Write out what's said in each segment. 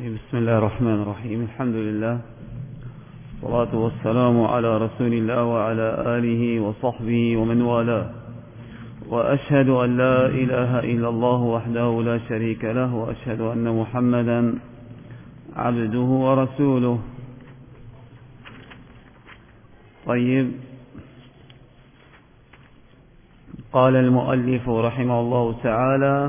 بسم الله الرحمن الرحيم. الحمد لله والصلاة والسلام على رسول الله وعلى آله وصحبه ومن والاه، وأشهد أن لا إله إلا الله وحده لا شريك له، وأشهد أن محمدا عبده ورسوله. طيب، قال المؤلف رحمه الله تعالى،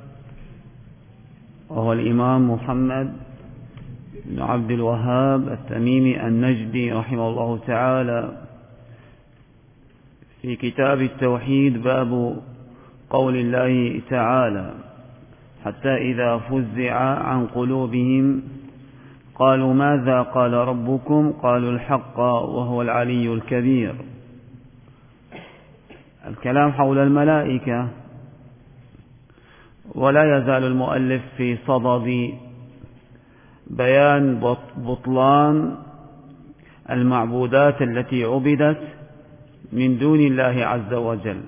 وهو الإمام محمد بن عبد الوهاب التميمي النجدي رحمه الله تعالى، في كتاب التوحيد، باب قول الله تعالى: حتى إذا فزع عن قلوبهم قالوا ماذا قال ربكم؟ قالوا الحق وهو العلي الكبير. الكلام حول الملائكة، ولا يزال المؤلف في صدد بيان بطلان المعبودات التي عبدت من دون الله عز وجل.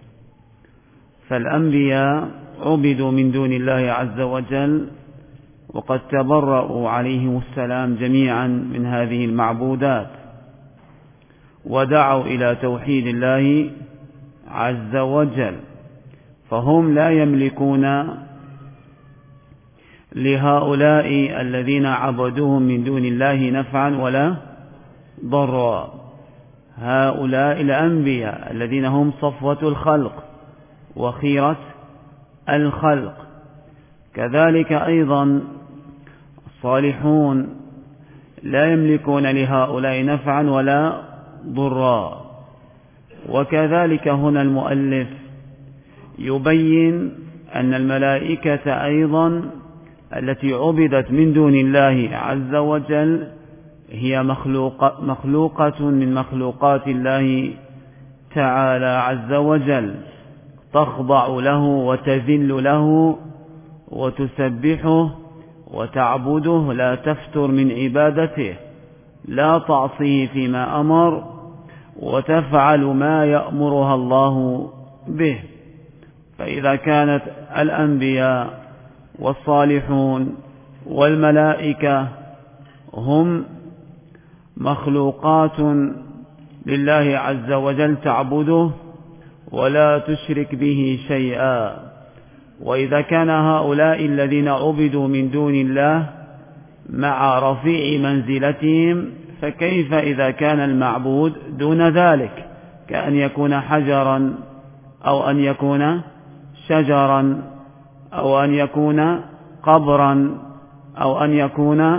فالأنبياء عبدوا من دون الله عز وجل، وقد تبرأوا عليهم السلام جميعا من هذه المعبودات، ودعوا إلى توحيد الله عز وجل، فهم لا يملكون لهؤلاء الذين عبدوهم من دون الله نفعا ولا ضرا. هؤلاء الأنبياء الذين هم صفوة الخلق وخيرة الخلق، كذلك أيضا الصالحون لا يملكون لهؤلاء نفعا ولا ضرا. وكذلك هنا المؤلف يبين أن الملائكة أيضا التي عبدت من دون الله عز وجل هي مخلوقة من مخلوقات الله تعالى عز وجل، تخضع له وتذل له وتسبحه وتعبده، لا تفتر من عبادته، لا تعصيه فيما أمر، وتفعل ما يأمرها الله به. فإذا كانت الأنبياء والصالحون والملائكة هم مخلوقات لله عز وجل تعبده ولا تشرك به شيئا، وإذا كان هؤلاء الذين عبدوا من دون الله مع رفيع منزلتهم، فكيف إذا كان المعبود دون ذلك، كأن يكون حجرا أو أن يكون شجرا أو أن يكون قبرا أو أن يكون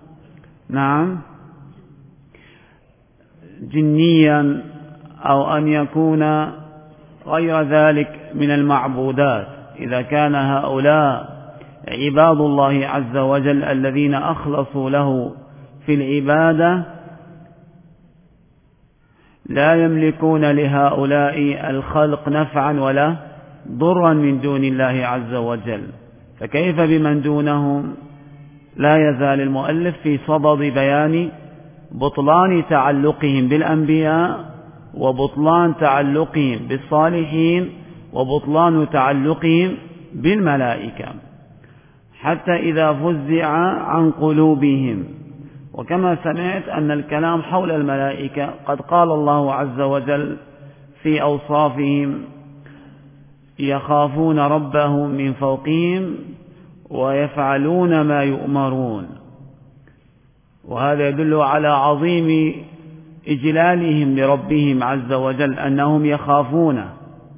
جنيا أو أن يكون غير ذلك من المعبودات. إذا كان هؤلاء عباد الله عز وجل الذين أخلصوا له في العبادة، لا يملكون لهؤلاء الخلق نفعا ولا ضرا من دون الله عز وجل، فكيف بمن دونهم؟ لا يزال المؤلف في صدد بيان بطلان تعلقهم بالأنبياء، وبطلان تعلقهم بالصالحين، وبطلان تعلقهم بالملائكة. حتى إذا فزع عن قلوبهم، وكما سمعت أن الكلام حول الملائكة قد قال الله عز وجل في أوصافهم: يخافون ربهم من فوقهم ويفعلون ما يؤمرون. وهذا يدل على عظيم إجلالهم لربهم عز وجل، أنهم يخافونه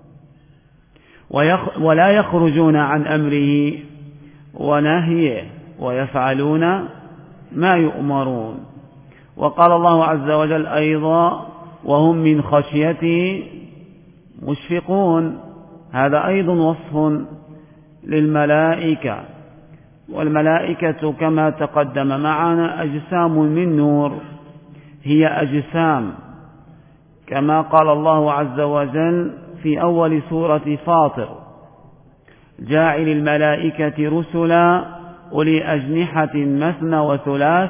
ولا يخرجون عن أمره ونهيه، ويفعلون ما يؤمرون. وقال الله عز وجل أيضا: وهم من خشيته مشفقون. هذا أيضا وصف للملائكة. والملائكة كما تقدم معنا أجسام من نور، هي أجسام كما قال الله عز وجل في أول سورة فاطر: جاعل الملائكة رسلا أولي أجنحة مثنى وثلاث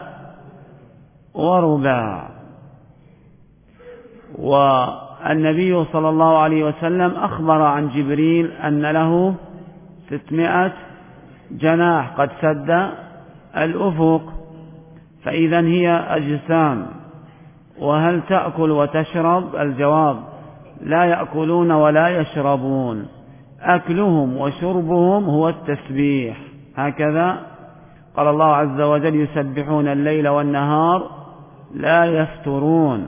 ورباع. والنبي صلى الله عليه وسلم أخبر عن جبريل أن له 600 جناح قد سد الأفق فإذا هي أجسام. وهل تأكل وتشرب؟ الجواب: لا يأكلون ولا يشربون، أكلهم وشربهم هو التسبيح. هكذا قال الله عز وجل: يسبحون الليل والنهار لا يفترون.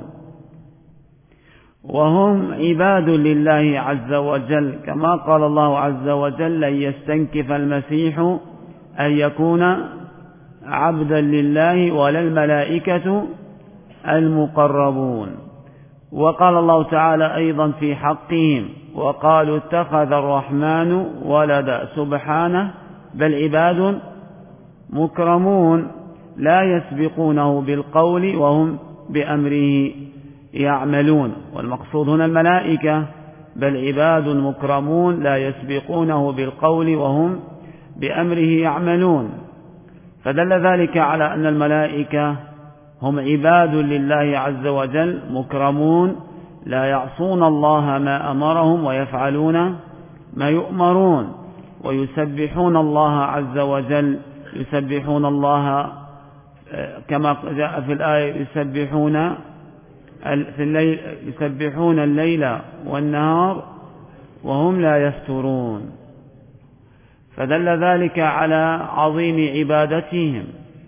وهم عباد لله عز وجل، كما قال الله عز وجل: لن يستنكف المسيح أن يكون عبدا لله ولا الملائكة المقربون. وقال الله تعالى أيضا في حقهم: وقالوا اتخذ الرحمن ولدا، سبحانه، بل عباد مكرمون لا يسبقونه بالقول وهم بأمره يعملون. والمقصود هنا الملائكة، بل عباد مكرمون لا يسبقونه بالقول وهم بأمره يعملون. فدل ذلك على أن الملائكة هم عباد لله عز وجل مكرمون لا يعصون الله ما أمرهم ويفعلون ما يؤمرون، ويسبحون الله عز وجل، يسبحون الله كما جاء في الآية: يسبحون الليل والنهار وهم لا يفترون. فدل ذلك على عظيم عبادتهم.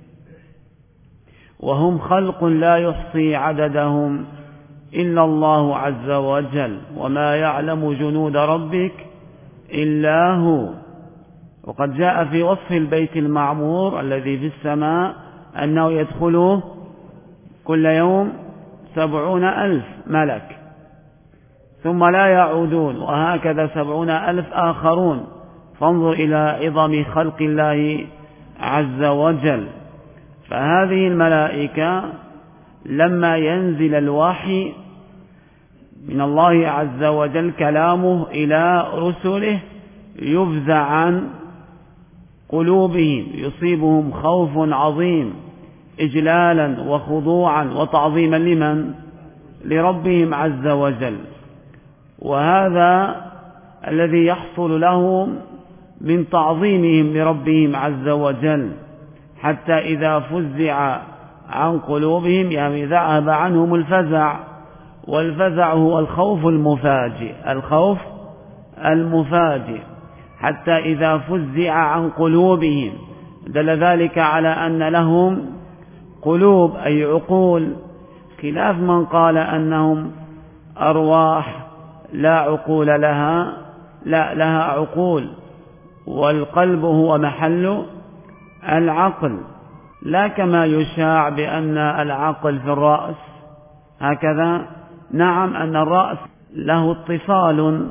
وهم خلق لا يحصي عددهم إلا الله عز وجل، وما يعلم جنود ربك إلا هو. وقد جاء في وصف البيت المعمور الذي في السماء أنه يدخله كل يوم 70,000 ملك ثم لا يعودون، وهكذا 70,000 آخرون. فانظر إلى عظم خلق الله عز وجل. فهذه الملائكة لما ينزل الوحي من الله عز وجل كلامه إلى رسله يفزع عن قلوبهم، يصيبهم خوف عظيم إجلالا وخضوعا وتعظيما لمن؟ لربهم عز وجل. وهذا الذي يحصل لهم من تعظيمهم لربهم عز وجل، حتى إذا فزع عن قلوبهم يعني ذهب عنهم الفزع. والفزع هو الخوف المفاجئ، الخوف المفاجئ. حتى إذا فزع عن قلوبهم دل ذلك على أن لهم قلوب أي عقول، خلاف من قال أنهم أرواح لا عقول لها. لا، لها عقول، والقلب هو محل العقل، لا كما يشاع بأن العقل في الرأس هكذا. نعم، أن الرأس له اتصال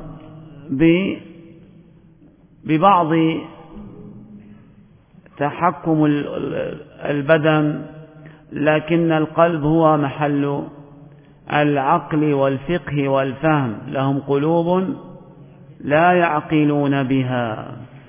ببعض تحكم البدن، لكن القلب هو محل العقل والفقه والفهم. لهم قلوب لا يعقلون بها.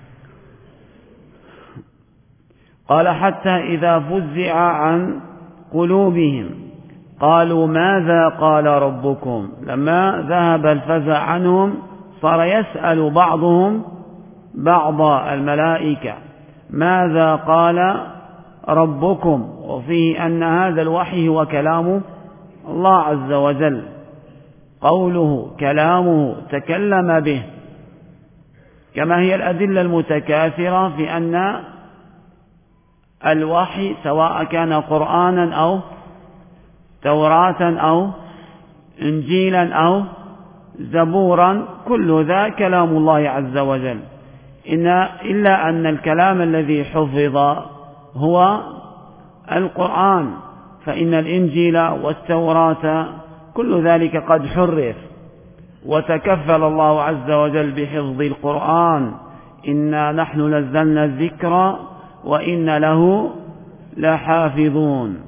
قال: حتى إذا فزع عن قلوبهم قالوا ماذا قال ربكم. لما ذهب الفزع عنهم صار يسأل بعضهم بعض الملائكة: ماذا قال ربكم؟ وفيه أن هذا الوحي هو كلام الله عز وجل، قوله كلامه تكلم به، كما هي الأدلة المتكاثرة في أن الوحي سواء كان قرآنا أو توراة أو إنجيلا أو زبورا كل ذا كلام الله عز وجل، إلا أن الكلام الذي حفظ هو القرآن، فإن الإنجيل والتوراة كل ذلك قد حرف، وتكفل الله عز وجل بحفظ القرآن: إنا نحن نزلنا الذكر وإن له لحافظون.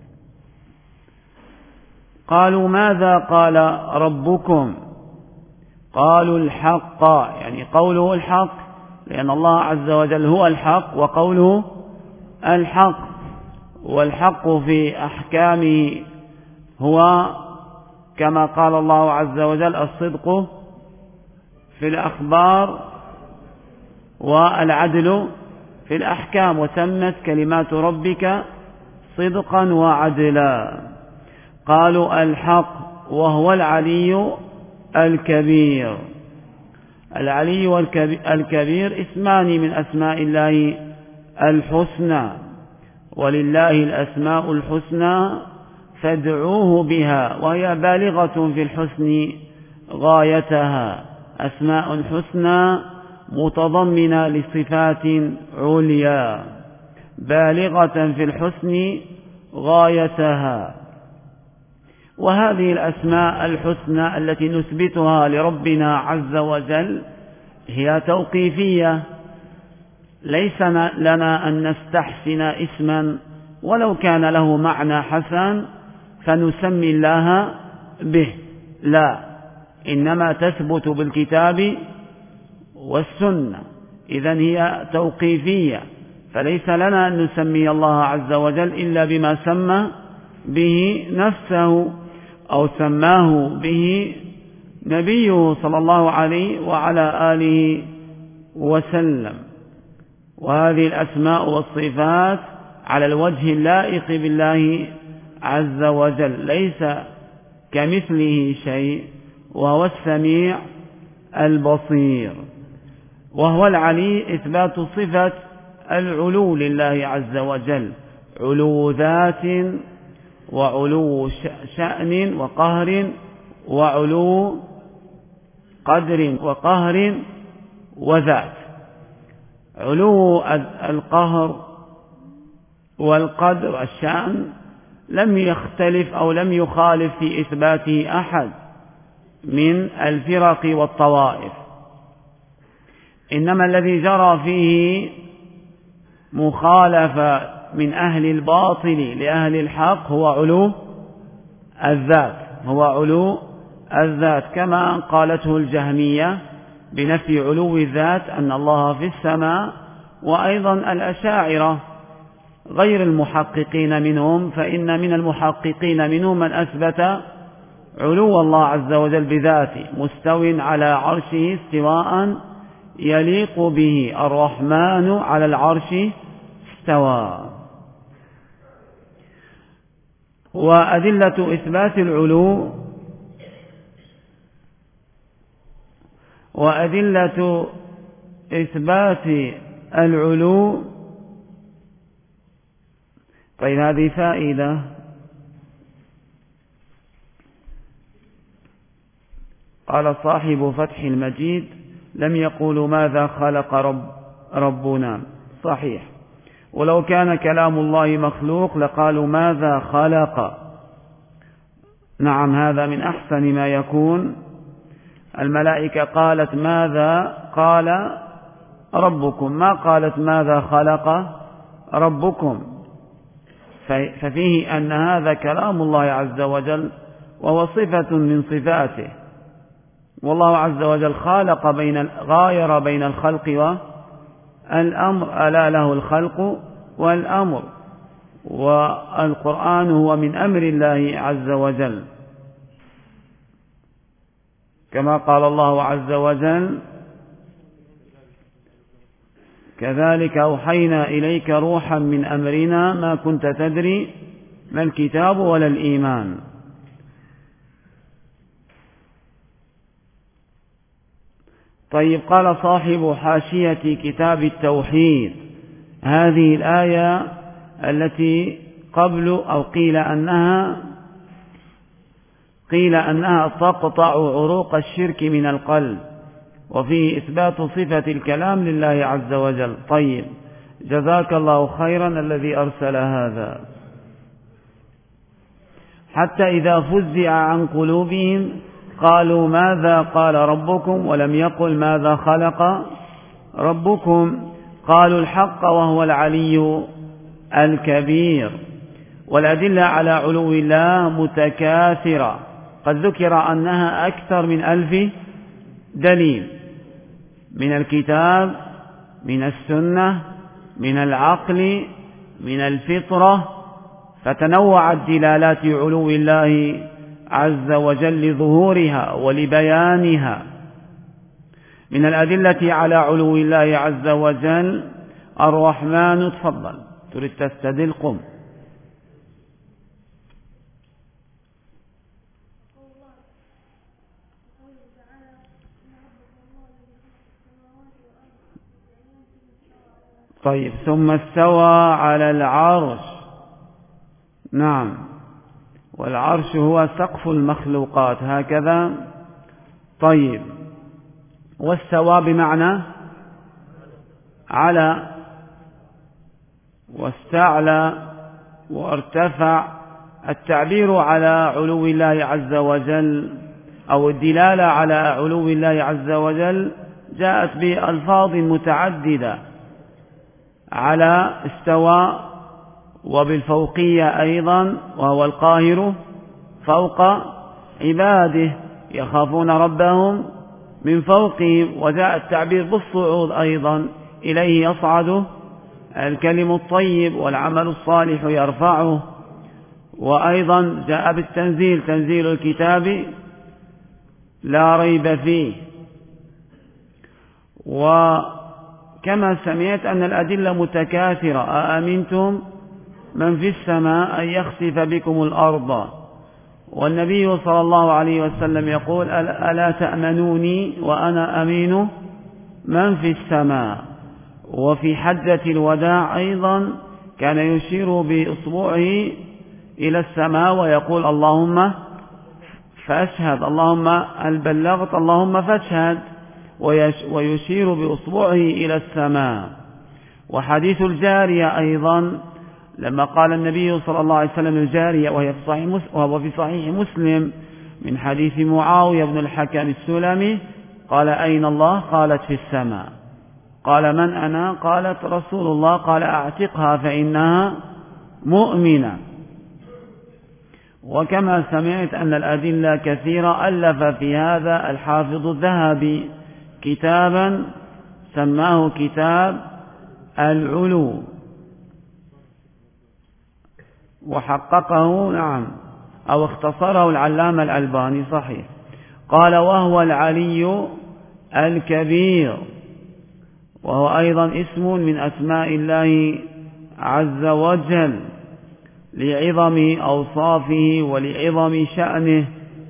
قالوا ماذا قال ربكم؟ قالوا الحق، يعني قوله الحق، لأن الله عز وجل هو الحق وقوله الحق. والحق في أحكامه هو كما قال الله عز وجل: الصدق في الأخبار والعدل في الأحكام، وتمت كلمات ربك صدقا وعدلا. قالوا الحق وهو العلي الكبير. العلي الكبير اسمان من أسماء الله الحسنى، ولله الأسماء الحسنى فادعوه بها، وهي بالغة في الحسن غايتها، أسماء حسنى متضمنة لصفات عليا بالغة في الحسن غايتها. وهذه الأسماء الحسنى التي نثبتها لربنا عز وجل هي توقيفية، ليس لنا أن نستحسن اسما ولو كان له معنى حسن فنسمي الله به، لا، إنما تثبت بالكتاب والسنة. إذن هي توقيفية، فليس لنا أن نسمي الله عز وجل إلا بما سمى به نفسه أو سماه به نبيه صلى الله عليه وعلى آله وسلم. وهذه الأسماء والصفات على الوجه اللائق بالله عز وجل، ليس كمثله شيء، وهو السميع البصير. وهو العلي إثبات صفة العلو لله عز وجل، علو ذات وعلو شأن وقهر، وعلو قدر وقهر وذات. علو القهر والقدر والشأن لم يختلف أو لم يخالف في إثباته أحد من الفرق والطوائف، إنما الذي جرى فيه مخالفة من أهل الباطل لأهل الحق هو علو الذات، هو علو الذات، كما قالته الجهمية بنفي علو الذات أن الله في السماء. وأيضا الأشاعرة غير المحققين منهم، فإن من المحققين منهم من أثبت علو الله عز وجل بذاته، مستو على عرشه استواء يليق به، الرحمن على العرش استوى. وأدلة إثبات العلو وأدلة إثبات العلو. طيب، هذه فائدة. قال صاحب فتح المجيد: لم يقولوا ماذا خلق ربنا. صحيح، ولو كان كلام الله مخلوق لقالوا ماذا خلق. نعم، هذا من أحسن ما يكون. الملائكة قالت ماذا قال ربكم، ما قالت ماذا خلق ربكم، ففيه أن هذا كلام الله عز وجل وهو صفة من صفاته. والله عز وجل غاير بين الخلق والأمر، ألا له الخلق والأمر، والقرآن هو من أمر الله عز وجل، كما قال الله عز وجل: كذلك أوحينا إليك روحا من أمرنا ما كنت تدري ما الكتاب ولا الإيمان. طيب، قال صاحب حاشية كتاب التوحيد: هذه الآية التي قبل أو قيل أنها تقطع عروق الشرك من القلب، وفيه إثبات صفة الكلام لله عز وجل. طيب، جزاك الله خيرا الذي أرسل هذا. حتى إذا فزع عن قلوبهم قالوا ماذا قال ربكم، ولم يقل ماذا خلق ربكم. قالوا الحق وهو العلي الكبير. والأدلة على علو الله متكاثرة، قد ذكر أنها أكثر من 1000 دليل، من الكتاب، من السنة، من العقل، من الفطرة، فتنوعت دلالات علو الله عز وجل لظهورها ولبيانها. من الأدلة على علو الله عز وجل الرحمن. تفضل، تريد تستدل قم. طيب، ثم استوى على العرش. نعم، والعرش هو سقف المخلوقات هكذا. طيب، واستوى بمعنى على، واستعلى وارتفع. التعبير على علو الله عز وجل أو الدلالة على علو الله عز وجل جاءت بألفاظ متعددة، على استوى، وبالفوقية أيضا، وهو القاهر فوق عباده يخافون ربهم من فوقهم. وجاء التعبير بالصعود أيضا، إليه يصعد الكلم الطيب والعمل الصالح يرفعه. وأيضا جاء بالتنزيل، تنزيل الكتاب لا ريب فيه. وكما سمعت أن الأدلة متكاثرة. أأمنتم من في السماء أن يخسف بكم الأرض، والنبي صلى الله عليه وسلم يقول ألا تأمنوني وأنا أمين من في السماء. وفي حجة الوداع أيضا كان يشير بإصبعه إلى السماء ويقول اللهم فاشهد، اللهم هل بلغت، اللهم فاشهد، ويشير بإصبعه إلى السماء. وحديث الجارية أيضا لما قال النبي صلى الله عليه وسلم الجارية، وهو في صحيح مسلم من حديث معاوية بن الحكم السلمي، قال أين الله؟ قالت في السماء. قال من أنا؟ قالت رسول الله. قال أعتقها فإنها مؤمنة. وكما سمعت أن الأدلة كثيرة، ألف في هذا الحافظ الذهبي كتابا سماه كتاب العلو، وحققه نعم أو اختصره العلامة الألباني صحيح. قال وهو العلي الكبير، وهو أيضا اسم من أسماء الله عز وجل لعظم أوصافه ولعظم شأنه.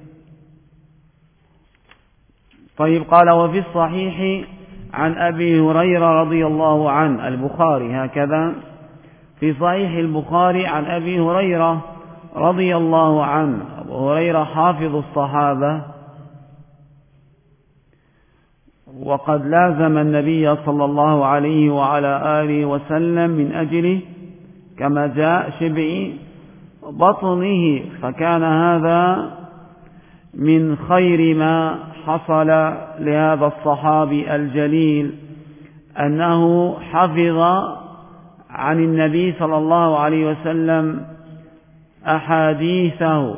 طيب، قال وفي الصحيح عن أبي هريرة رضي الله عنه، البخاري هكذا، في صحيح البخاري عن أبي هريرة رضي الله عنه. أبو هريرة حافظ الصحابة، وقد لازم النبي صلى الله عليه وعلى آله وسلم من أجله كما جاء شبع بطنه. فكان هذا من خير ما حصل لهذا الصحابي الجليل، أنه حفظ عن النبي صلى الله عليه وسلم أحاديثه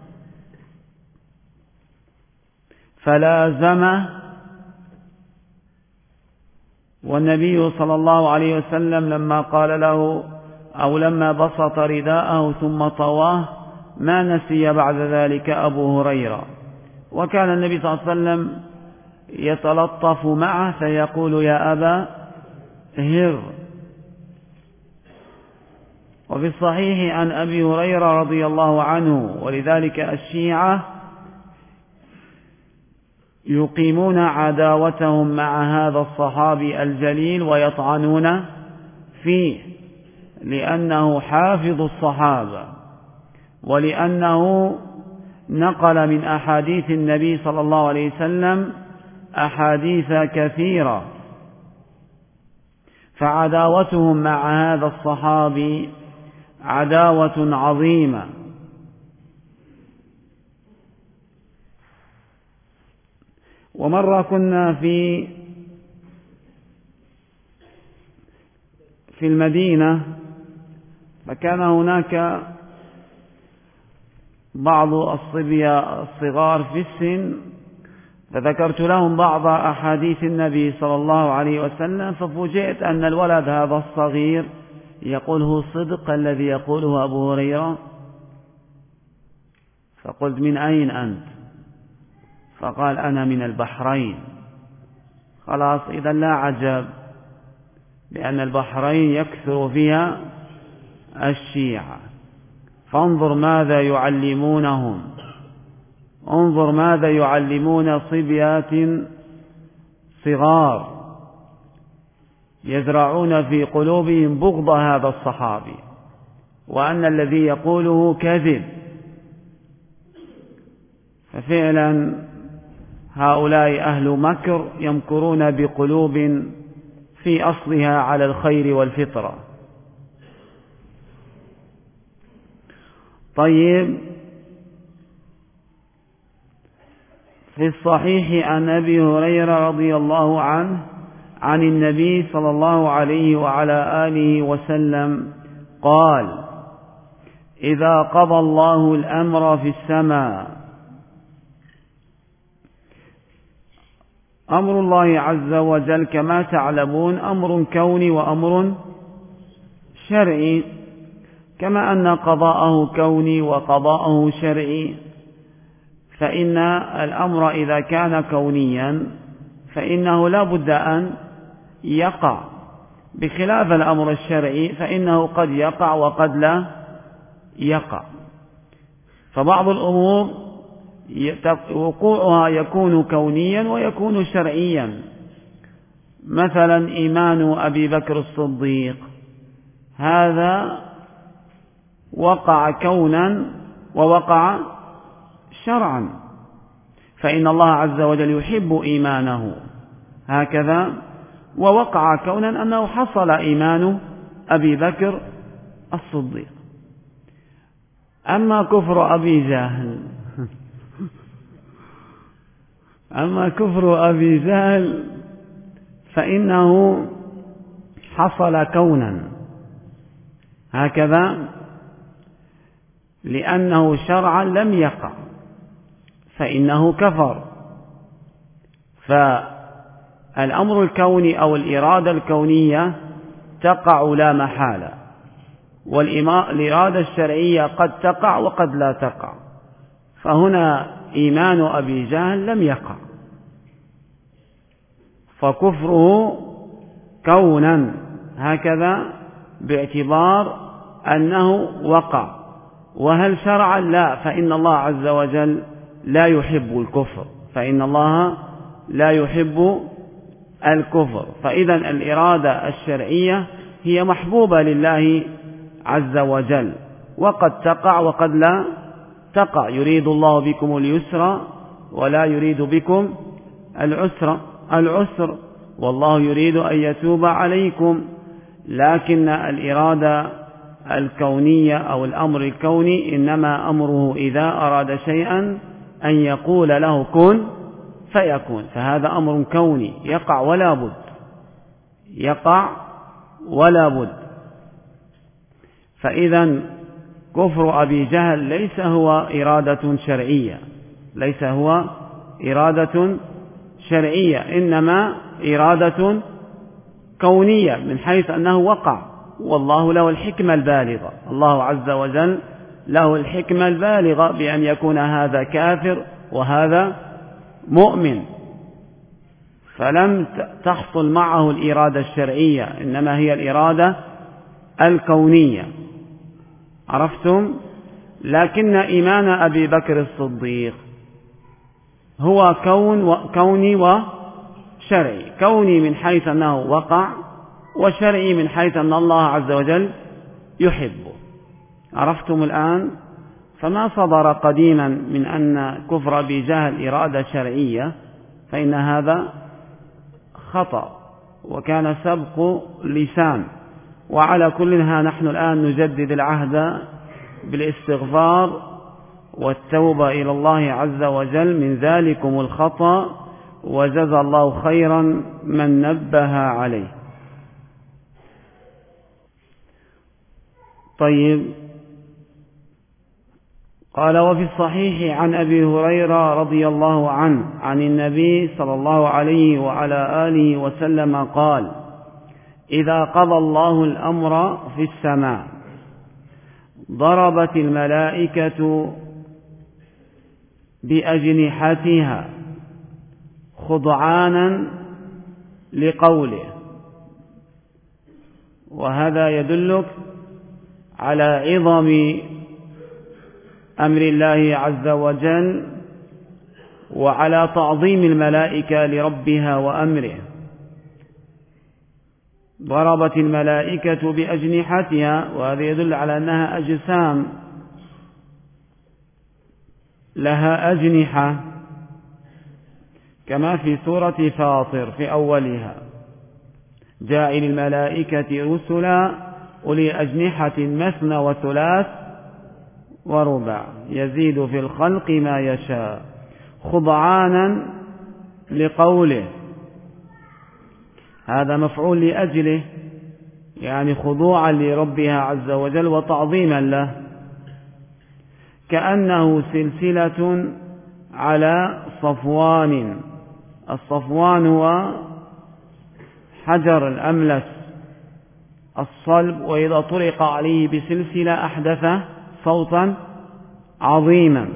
فلازمه. والنبي صلى الله عليه وسلم لما قال له أو لما بسط رداءه ثم طواه ما نسي بعد ذلك أبو هريرة. وكان النبي صلى الله عليه وسلم يتلطف معه فيقول يا أبا هر. وفي الصحيح عن أبي هريرة رضي الله عنه، ولذلك الشيعة يقيمون عداوتهم مع هذا الصحابي الجليل ويطعنون فيه، لأنه حافظ الصحابة، ولأنه نقل من أحاديث النبي صلى الله عليه وسلم أحاديث كثيرة. فعداوتهم مع هذا الصحابي عداوة عظيمة. ومرة كنا في المدينة، فكان هناك بعض الصبية الصغار في السن، فذكرت لهم بعض أحاديث النبي صلى الله عليه وسلم، ففوجئت أن الولد هذا الصغير يقول هو صدق الذي يقوله أبو هريرة. فقلت من أين أنت؟ فقال أنا من البحرين. خلاص، إذا لا عجب لأن البحرين يكثر فيها الشيعة. فانظر ماذا يعلمونهم، انظر ماذا يعلمون صبيات صغار يزرعون في قلوبهم بغض هذا الصحابي، وأن الذي يقوله كذب. ففعلا هؤلاء أهل مكر يمكرون بقلوب في أصلها على الخير والفطرة. طيب، في الصحيح عن أبي هريرة رضي الله عنه عن النبي صلى الله عليه وعلى آله وسلم قال: إذا قضى الله الأمر في السماء، أمر الله عز وجل كما تعلمون أمر كوني وأمر شرعي، كما أن قضاءه كوني وقضاءه شرعي، فإن الأمر إذا كان كونيا فإنه لا بد أن يقع، بخلاف الأمر الشرعي فإنه قد يقع وقد لا يقع. فبعض الأمور وقوعها يكون كونيا ويكون شرعيا، مثلا إيمان أبي بكر الصديق، هذا وقع كونا ووقع شرعا، فإن الله عز وجل يحب إيمانه هكذا، ووقع كونا أنه حصل إيمان أبي بكر الصديق. أما كفر أبي جهل أما كفر أبي جهل فإنه حصل كونا هكذا، لأنه شرعا لم يقع فإنه كفر. فالأمر الكوني أو الإرادة الكونية تقع لا محالة، والإرادة الشرعية قد تقع وقد لا تقع. فهنا إيمان أبي جهل لم يقع، فكفره كونا هكذا باعتبار أنه وقع. وهل شرعا؟ لا، فإن الله عز وجل لا يحب الكفر، فإن الله لا يحب الكفر. فإذا الإرادة الشرعية هي محبوبة لله عز وجل، وقد تقع وقد لا تقع. يريد الله بكم اليسر ولا يريد بكم العسر، والله يريد أن يتوب عليكم. لكن الإرادة الكونية أو الأمر الكوني إنما أمره إذا أراد شيئا أن يقول له كن فيكون، فهذا أمر كوني يقع ولا بد، يقع ولا بد. فإذا كفر أبي جهل ليس هو إرادة شرعية، ليس هو إرادة شرعية، إنما إرادة كونية من حيث أنه وقع، والله له الحكمة البالغة، الله عز وجل له الحكمة البالغة بأن يكون هذا كافر وهذا مؤمن، فلم تحصل معه الإرادة الشرعية، إنما هي الإرادة الكونية. عرفتم؟ لكن إيمان أبي بكر الصديق هو كوني وشرعي، كوني من حيث أنه وقع، وشرعي من حيث أن الله عز وجل يحبه. عرفتم الآن؟ فما صدر قديما من أن كفر أبي جهل إرادة شرعية فإن هذا خطأ وكان سبق لسان. وعلى كلها نحن الآن نجدد العهد بالاستغفار والتوبة إلى الله عز وجل من ذلكم الخطأ، وجزى الله خيرا من نبه عليه. طيب، قال: وفي الصحيح عن أبي هريرة رضي الله عنه عن النبي صلى الله عليه وعلى آله وسلم قال: إذا قضى الله الأمر في السماء ضربت الملائكة بأجنحتها خضعانا لقوله، وهذا يدلك على عظم أمر الله عز وجل وعلى تعظيم الملائكة لربها وأمره. ضربت الملائكة بأجنحتها، وهذا يدل على أنها أجسام لها أجنحة، كما في سورة فاطر في أولها: جاعل الملائكة رسلا أولي أجنحة مثنى وثلاث ورباع يزيد في الخلق ما يشاء، خضعانا لقوله. هذا مفعول لأجله، يعني خضوعا لربها عز وجل وتعظيما له، كأنه سلسلة على صفوان. الصفوان هو حجر الأملس الصلب، وإذا طرق عليه بسلسلة أحدث صوتا عظيما.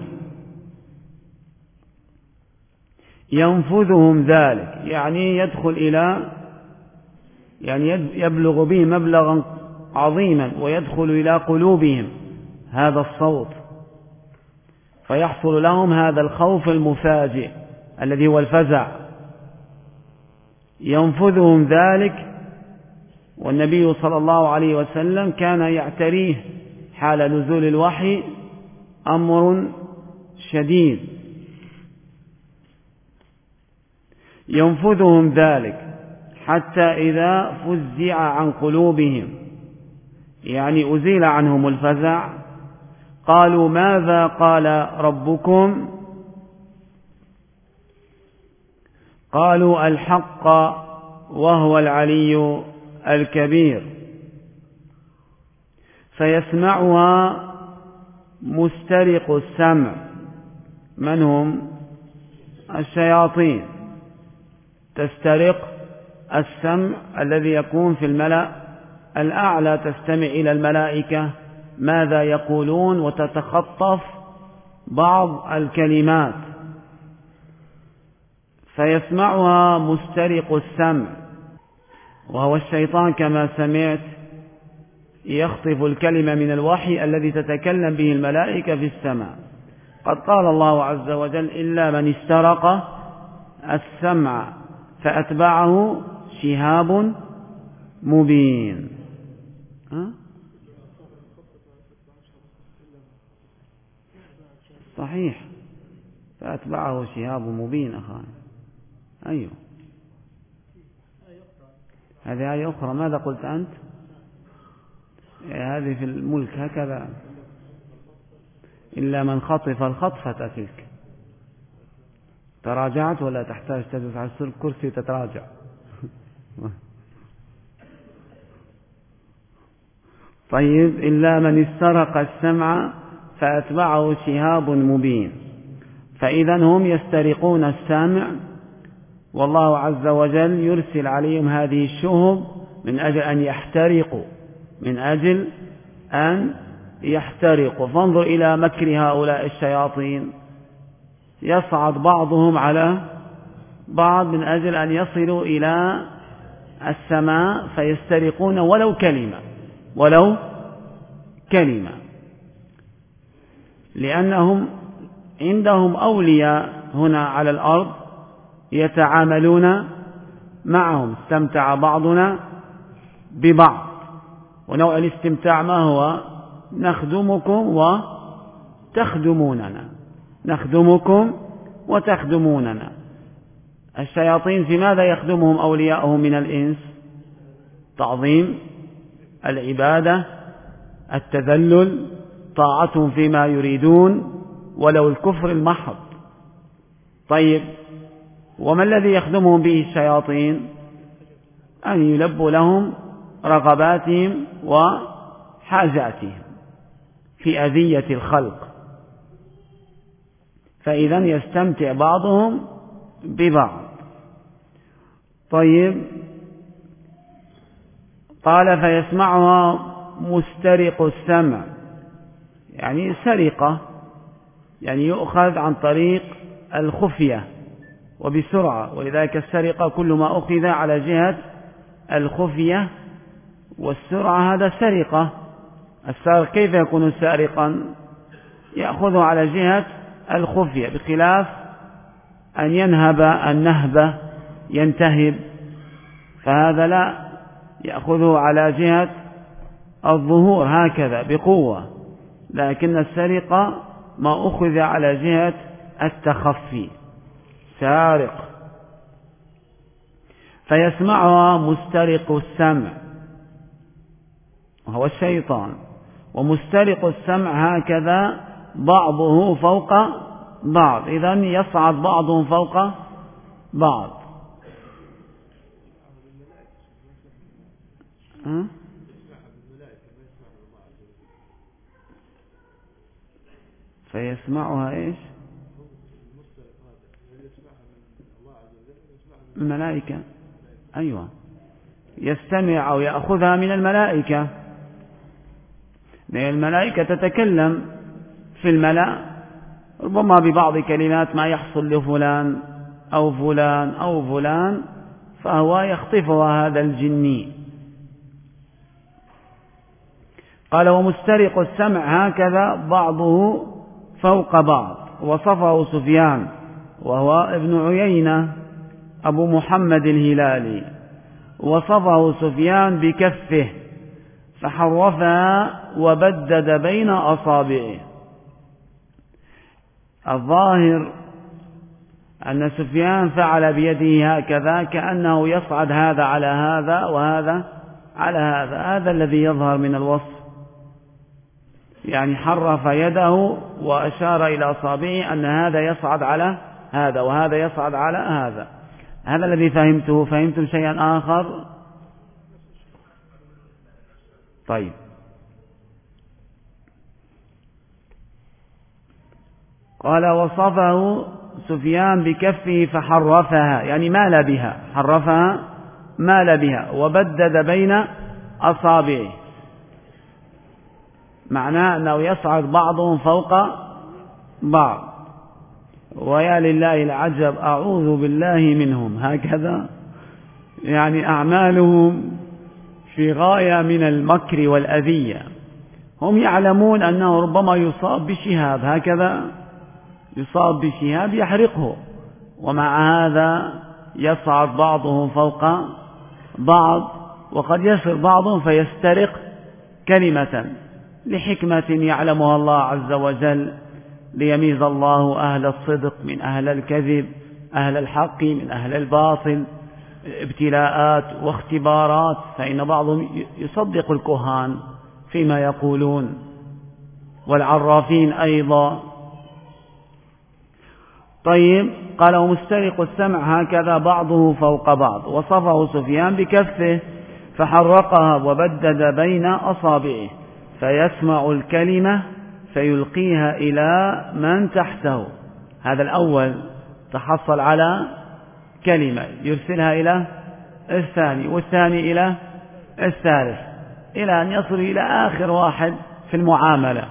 ينفذهم ذلك، يعني يدخل إلى، يعني يبلغ به مبلغا عظيما، ويدخل إلى قلوبهم هذا الصوت، فيحصل لهم هذا الخوف المفاجئ الذي هو الفزع. ينفذهم ذلك، والنبي صلى الله عليه وسلم كان يعتريه حال نزول الوحي أمر شديد. ينفذهم ذلك حتى إذا فزع عن قلوبهم، يعني أزيل عنهم الفزع، قالوا ماذا قال ربكم؟ قالوا الحق وهو العلي الكبير. فيسمعها مسترق السمع. من هم؟ الشياطين تسترق السمع الذي يكون في الملأ الأعلى، تستمع إلى الملائكة ماذا يقولون وتتخطف بعض الكلمات. فيسمعها مسترق السمع، وهو الشيطان كما سمعت يخطف الكلمة من الوحي الذي تتكلم به الملائكة في السماء. قد قال الله عز وجل: إلا من استرق السمع فأتبعه شهاب مبين. صحيح، فأتبعه شهاب مبين. أخوان أيوه، هذه آية أخرى. ماذا قلت أنت؟ هذه في الملك هكذا: إلا من خطف الخطفة تلك. تراجعت ولا تحتاج تجلس على الكرسي تتراجع؟ طيب، إلا من استرق السمع فأتبعه شهاب مبين. فإذا هم يسترقون السمع، والله عز وجل يرسل عليهم هذه الشهب من أجل أن يحترقوا، من أجل أن يحترقوا. فانظر إلى مكر هؤلاء الشياطين، يصعد بعضهم على بعض من أجل أن يصلوا إلى السماء فيسترقون ولو كلمة، ولو كلمة، لأنهم عندهم أولياء هنا على الأرض يتعاملون معهم. استمتع بعضنا ببعض، ونوع الاستمتاع ما هو؟ نخدمكم وتخدموننا، نخدمكم وتخدموننا. الشياطين في ماذا يخدمهم أولياءهم من الإنس؟ تعظيم، العبادة، التذلل، طاعتهم فيما يريدون ولو الكفر المحض. طيب، وما الذي يخدمهم به الشياطين؟ أن يلبوا لهم رغباتهم وحاجاتهم في أذية الخلق، فإذا يستمتع بعضهم ببعض. طيب، قال فيسمعها مسترق السمع، يعني سرقة، يعني يؤخذ عن طريق الخفية وبسرعة، ولذلك السرقة كل ما أخذ على جهة الخفية والسرعة هذا سرقة. السارق كيف يكون سارقا؟ يأخذه على جهة الخفية، بخلاف أن ينهب النهبة ينتهب، فهذا لا، يأخذه على جهة الظهور هكذا بقوة، لكن السرقة ما أخذ على جهة التخفي، سارق. فيسمعها مسترق السمع وهو الشيطان، ومسترق السمع هكذا بعضه فوق بعض، إذن يصعد بعضهم فوق بعض. فيسمعها إيش؟ الملائكة، أيوة، يستمع أو يأخذها من الملائكة، لأن الملائكة تتكلم في الملأ ربما ببعض كلمات ما يحصل لفلان أو فلان أو فلان، فهو يخطفها هذا الجني. قال ومسترق السمع هكذا بعضه فوق بعض. وصفه سفيان وهو ابن عيينة أبو محمد الهلالي، وصفه سفيان بكفه فحرفها وبدد بين أصابعه. الظاهر أن سفيان فعل بيده هكذا كأنه يصعد هذا على هذا وهذا على هذا، هذا الذي يظهر من الوصف، يعني حرف يده وأشار إلى أصابعه أن هذا يصعد على هذا وهذا يصعد على هذا. هذا الذي فهمته. فهمتم شيئا آخر؟ طيب، قال وصفه سفيان بكفه فحرفها، يعني مال بها، حرفها مال بها، وبدد بين أصابعه، معناه أنه يصعد بعضهم فوق بعض. ويا لله العجب، أعوذ بالله منهم، هكذا يعني أعمالهم في غاية من المكر والأذية. هم يعلمون أنه ربما يصاب بشهاب، هكذا يصاب بشهاب يحرقه، ومع هذا يصعد بعضهم فوق بعض، وقد يصل بعضهم فيسترق كلمة لحكمة يعلمها الله عز وجل، ليميز الله أهل الصدق من أهل الكذب، أهل الحق من أهل الباطل، ابتلاءات واختبارات، فإن بعضهم يصدق الكهان فيما يقولون والعرافين أيضا. طيب، قال ومسترق السمع هكذا بعضه فوق بعض. وصفه سفيان بكفه فحرقها وبدد بين أصابعه، فيسمع الكلمة فيلقيها إلى من تحته. هذا الأول تحصل على كلمة يرسلها إلى الثاني، والثاني إلى الثالث، إلى أن يصل إلى آخر واحد في المعاملة.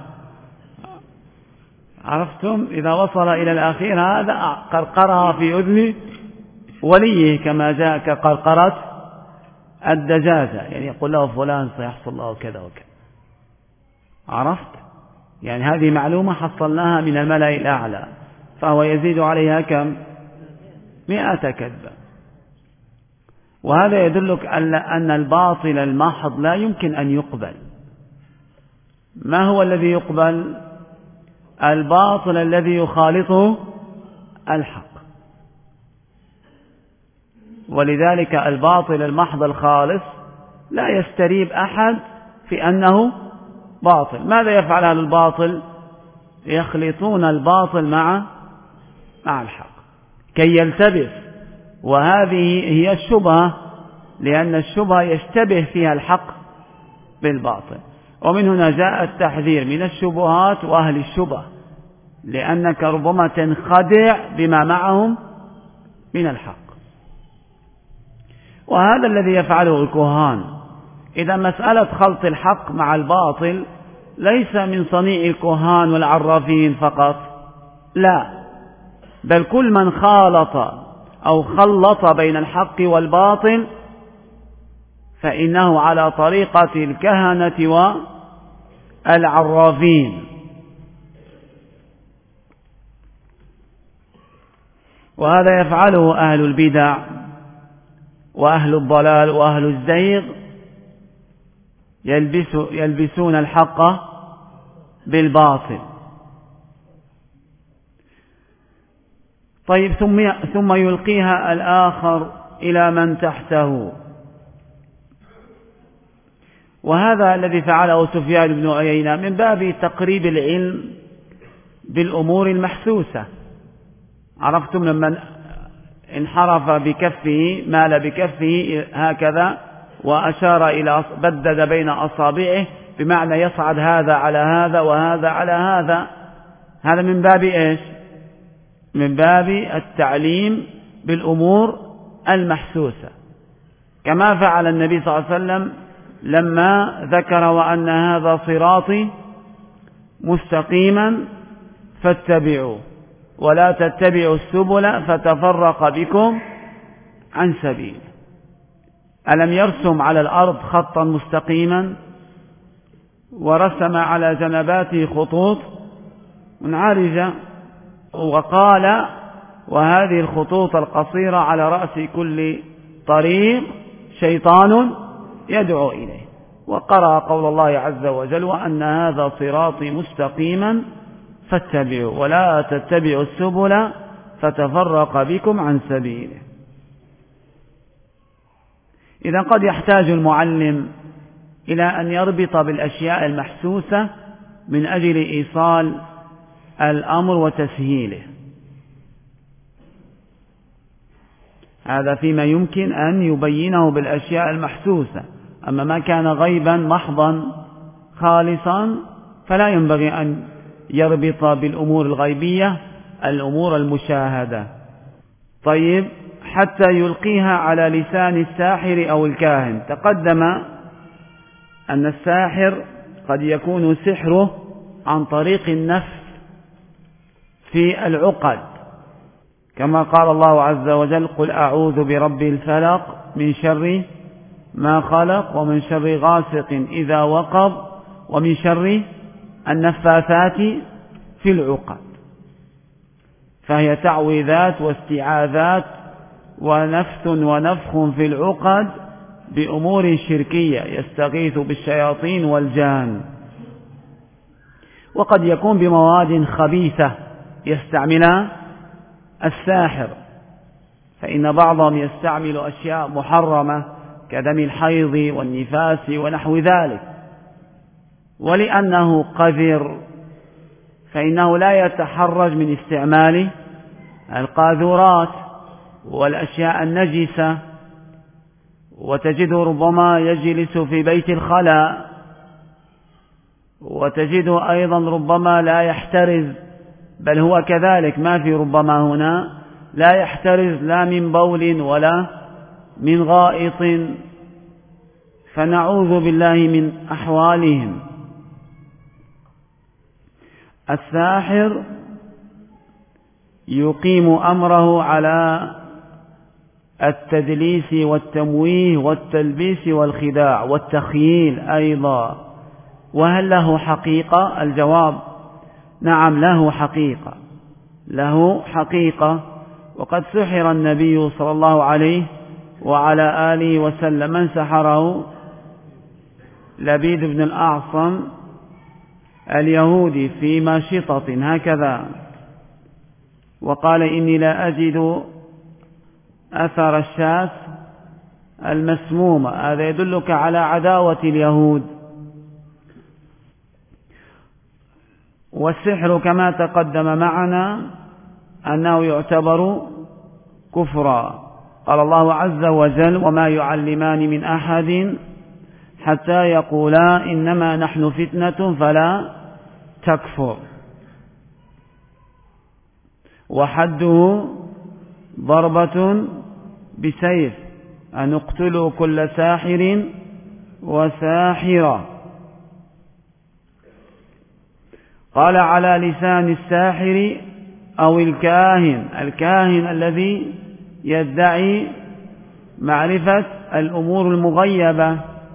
عرفتم؟ إذا وصل إلى الأخير هذا قرقرها في أذن وليه، كما جاء كقرقرة الدجاجة، يعني يقول له فلان سيحصل له كذا وكذا. عرفت؟ يعني هذه معلومة حصلناها من الملأ الأعلى، فهو يزيد عليها كم؟ 100 كذبة. وهذا يدلك أن الباطل المحض لا يمكن أن يقبل. ما هو الذي يقبل؟ الباطل الذي يخالطه الحق. ولذلك الباطل المحض الخالص لا يستريب أحد في أنه باطل. ماذا يفعل أهل الباطل؟ يخلطون الباطل مع الحق كي يلتبس، وهذه هي الشبهة، لأن الشبهة يشتبه فيها الحق بالباطل. ومن هنا جاء التحذير من الشبهات وأهل الشبه، لأنك ربما تنخدع بما معهم من الحق. وهذا الذي يفعله الكهان. إذا مسألة خلط الحق مع الباطل ليس من صنيع الكهان والعرافين فقط، لا، بل كل من خالط أو خلط بين الحق والباطل فإنه على طريقة الكهنة والعرافين. وهذا يفعله أهل البدع وأهل الضلال وأهل الزيغ، يلبسون الحق بالباطل. طيب، ثم يلقيها الآخر إلى من تحته. وهذا الذي فعله سفيان بن عيينة من باب تقريب العلم بالأمور المحسوسة. عرفتم لما انحرف بكفه، مال بكفه هكذا وأشار إلى بدد بين أصابعه، بمعنى يصعد هذا على هذا وهذا على هذا. هذا من باب إيش؟ من باب التعليم بالأمور المحسوسة، كما فعل النبي صلى الله عليه وسلم لما ذكر وأن هذا صراطي مستقيما فاتبعوا ولا تتبعوا السبل فتفرق بكم عن سبيله. ألم يرسم على الأرض خطا مستقيما ورسم على جنباته خطوط منعرجة، وقال: وهذه الخطوط القصيرة على رأس كل طريق شيطان يدعو إليه. وقرأ قول الله عز وجل: وأن هذا صراطي مستقيما فاتبعوا ولا تتبعوا السبل فتفرق بكم عن سبيله. إذا قد يحتاج المعلم إلى أن يربط بالأشياء المحسوسة من أجل إيصال الأمر وتسهيله. هذا فيما يمكن أن يبينه بالأشياء المحسوسة. أما ما كان غيبا محضا خالصا فلا ينبغي أن يربط بالأمور الغيبية الأمور المشاهدة. طيب، حتى يلقيها على لسان الساحر أو الكاهن. تقدم أن الساحر قد يكون سحره عن طريق النفس في العقد، كما قال الله عز وجل: قل أعوذ برب الفلق من شر ما خلق ومن شر غاسق إذا وقب ومن شر النفاثات في العقد. فهي تعويذات واستعاذات ونفث ونفخ في العقد بأمور شركية، يستغيث بالشياطين والجان. وقد يكون بمواد خبيثة يستعملها الساحر، فإن بعضهم يستعمل أشياء محرمة كدم الحيض والنفاس ونحو ذلك، ولأنه قذر فإنه لا يتحرج من استعمال القاذورات والأشياء النجسة. وتجد ربما يجلس في بيت الخلاء، وتجد أيضا ربما لا يحترز، بل هو كذلك، ما في ربما هنا لا يحترز لا من بول ولا من غائط، فنعوذ بالله من أحوالهم. الساحر يقيم أمره على التدليس والتمويه والتلبيس والخداع والتخييل أيضا. وهل له حقيقة؟ الجواب: نعم، له حقيقة، له حقيقة. وقد سحر النبي صلى الله عليه وعلى آله وسلم. من سحره؟ لبيد بن الأعصم اليهودي في ماشطة هكذا، وقال: إني لا أجد أثر الشاة المسمومة. هذا يدلك على عداوة اليهود. والسحر كما تقدم معنا أنه يعتبر كفرا. قال الله عز وجل: وما يعلمان من أحد حتى يقولا إنما نحن فتنة فلا تكفر. وحده ضربة بسيف، أن اقتلوا كل ساحر وساحرة. قال: على لسان الساحر أو الكاهن. الكاهن الذي يدعي معرفة الأمور المغيبة.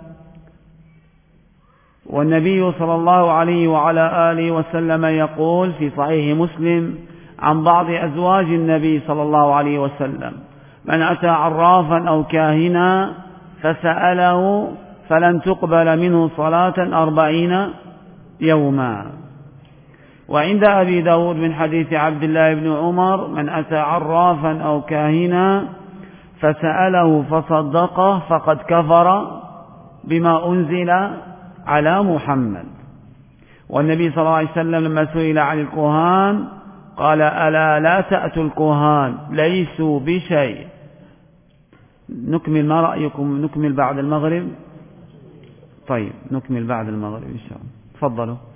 والنبي صلى الله عليه وعلى آله وسلم يقول في صحيح مسلم عن بعض أزواج النبي صلى الله عليه وسلم: من أتى عرافا أو كاهنا فسأله فلن تقبل منه صلاة 40 يوما. وعند أبي داود من حديث عبد الله بن عمر: من أتى عرافا أو كاهنا فسأله فصدقه فقد كفر بما أنزل على محمد. والنبي صلى الله عليه وسلم لما سئل عن الكهان قال: ألا لا تأتوا الكهان ليسوا بشيء. نكمل، ما رأيكم نكمل بعد المغرب؟ طيب نكمل بعد المغرب إن شاء الله. تفضلوا.